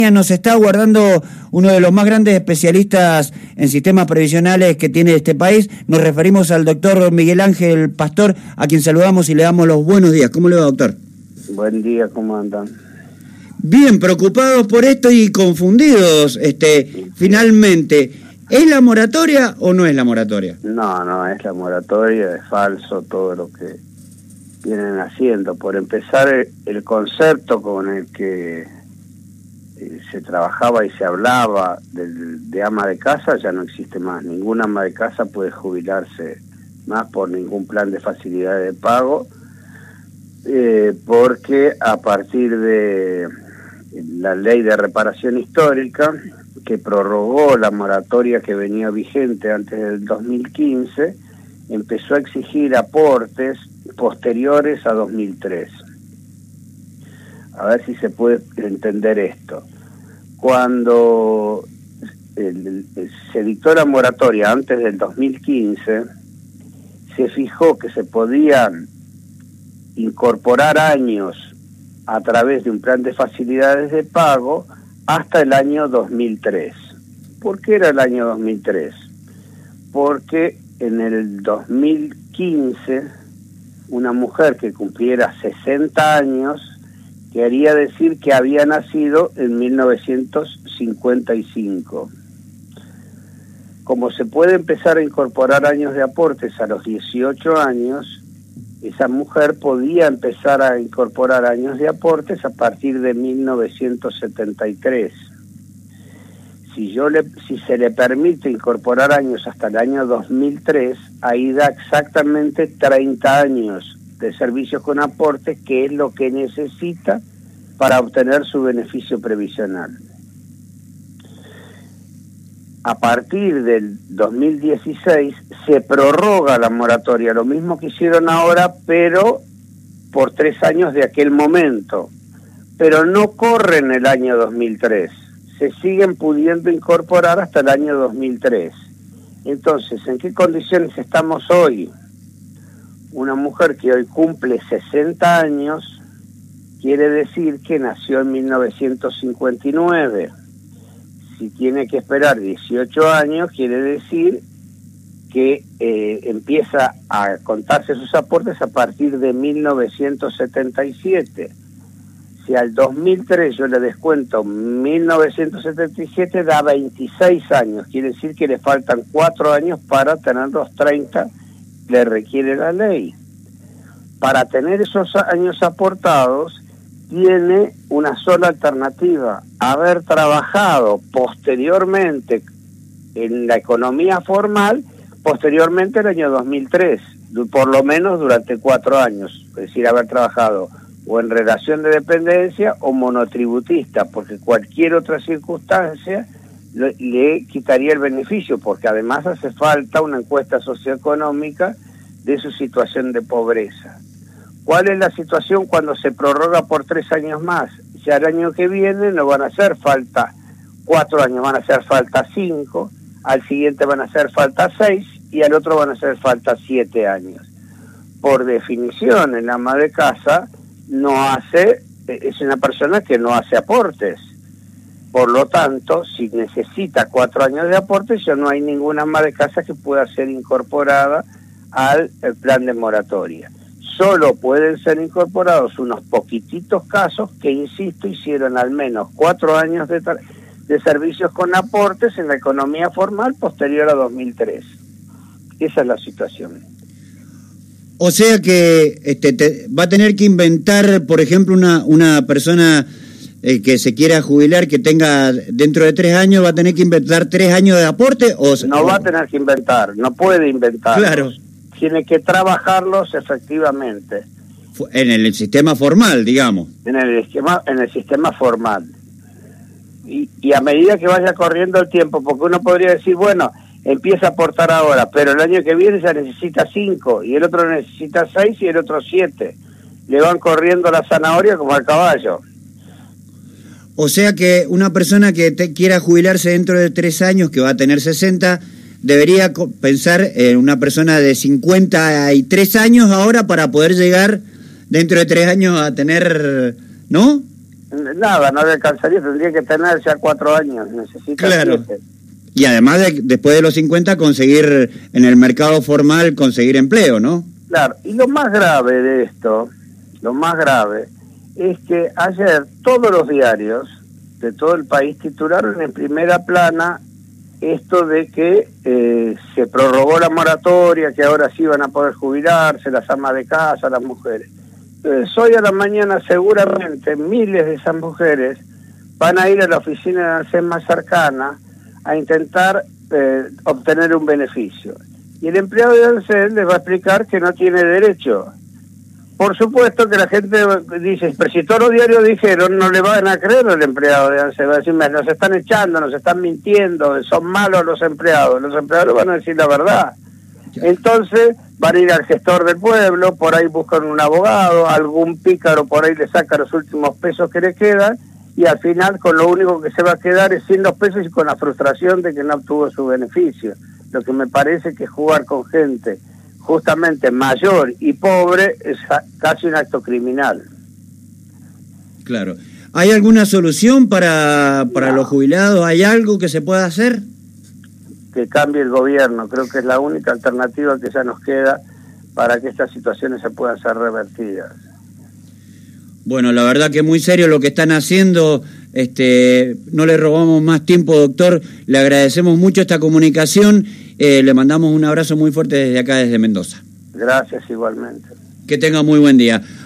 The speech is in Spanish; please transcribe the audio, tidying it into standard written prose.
Nos está aguardando uno de los más grandes especialistas en sistemas previsionales que tiene este país. Nos referimos al doctor Miguel Ángel Pastor, a quien saludamos y le damos los buenos días. ¿Cómo le va, doctor? Buen día, ¿cómo andan? Bien, preocupados por esto y confundidos. Finalmente, ¿es la moratoria o no es la moratoria? No es la moratoria, es falso todo lo que vienen haciendo. Por empezar, el concepto con el que se trabajaba y se hablaba de ama de casa ya no existe más. Ninguna ama de casa puede jubilarse más por ningún plan de facilidades de pago, porque a partir de la ley de reparación histórica, que prorrogó la moratoria que venía vigente antes del 2015, empezó a exigir aportes posteriores a 2003. A ver si se puede entender esto. Cuando se dictó la moratoria antes del 2015, se fijó que se podían incorporar años a través de un plan de facilidades de pago hasta el año 2003. ¿Por qué era el año 2003? Porque en el 2015 una mujer que cumpliera 60 años quería decir que había nacido en 1955. Como se puede empezar a incorporar años de aportes a los 18 años, esa mujer podía empezar a incorporar años de aportes a partir de 1973. Si se le permite incorporar años hasta el año 2003, ahí da exactamente 30 años de servicios con aportes, que es lo que necesita para obtener su beneficio previsional. A partir del 2016 se prorroga la moratoria, lo mismo que hicieron ahora, pero por 3 años de aquel momento. Pero no corre en el año 2003, se siguen pudiendo incorporar hasta el año 2003. Entonces, ¿en qué condiciones estamos hoy? Una mujer que hoy cumple 60 años quiere decir que nació en 1959. Si tiene que esperar 18 años, quiere decir que empieza a contarse sus aportes a partir de 1977. Si al 2003 yo le descuento 1977, da 26 años. Quiere decir que le faltan 4 años para tener los 30 le requiere la ley. Para tener esos años aportados, tiene una sola alternativa: haber trabajado posteriormente en la economía formal, posteriormente al año 2003, por lo menos durante 4 años, es decir, haber trabajado o en relación de dependencia o monotributista, porque cualquier otra circunstancia le quitaría el beneficio, porque además hace falta una encuesta socioeconómica de su situación de pobreza. ¿Cuál es la situación cuando se prorroga por 3 años más? Ya el año que viene no van a hacer falta 4 años, van a hacer falta 5, al siguiente van a hacer falta 6 y al otro van a hacer falta 7 años. Por definición, el ama de casa es una persona que no hace aportes. Por lo tanto, si necesita 4 años de aportes, ya no hay ninguna ama de casa que pueda ser incorporada al plan de moratoria. Solo pueden ser incorporados unos poquititos casos que, insisto, hicieron al menos 4 años de servicios con aportes en la economía formal posterior a 2003. Esa es la situación. O sea que va a tener que inventar, por ejemplo, una persona que se quiera jubilar, que tenga dentro de 3 años, va a tener que inventar 3 años de aporte. No va a tener que inventar, no puede inventar. Claro. Tiene que trabajarlos efectivamente. En el sistema formal, digamos. En el sistema formal. Y a medida que vaya corriendo el tiempo, porque uno podría decir, bueno, empieza a aportar ahora, pero el año que viene ya necesita 5, y el otro necesita 6 y el otro 7. Le van corriendo la zanahoria como al caballo. O sea que una persona que quiera jubilarse dentro de 3 años, que va a tener 60... debería pensar en una persona de 53 años ahora para poder llegar dentro de 3 años a tener, ¿no? Nada, no le alcanzaría, tendría que tener ya 4 años, necesita 7. Y además, después de los 50, conseguir en el mercado formal, conseguir empleo, ¿no? Claro, y lo más grave de esto, lo más grave, es que ayer todos los diarios de todo el país titularon en primera plana esto de que se prorrogó la moratoria, que ahora sí van a poder jubilarse las amas de casa, las mujeres. Entonces, hoy a la mañana seguramente miles de esas mujeres van a ir a la oficina de ANSES más cercana a intentar obtener un beneficio. Y el empleado de ANSES les va a explicar que no tiene derecho. Por supuesto que la gente dice, pero si todos los diarios dijeron, no le van a creer al empleado de ANSES, va a decir, nos están echando, nos están mintiendo, son malos los empleados van a decir la verdad. Entonces van a ir al gestor del pueblo, por ahí buscan un abogado, algún pícaro por ahí le saca los últimos pesos que le quedan, y al final con lo único que se va a quedar es 100 pesos y con la frustración de que no obtuvo su beneficio. Lo que me parece que jugar con gente justamente mayor y pobre es casi un acto criminal. Claro. ¿Hay alguna solución para los jubilados? ¿Hay algo que se pueda hacer? Que cambie el gobierno, creo que es la única alternativa que ya nos queda para que estas situaciones se puedan ser revertidas. Bueno, la verdad que es muy serio lo que están haciendo. No le robamos más tiempo, doctor. Le agradecemos mucho esta comunicación. Le mandamos un abrazo muy fuerte desde acá, desde Mendoza. Gracias igualmente. Que tenga muy buen día.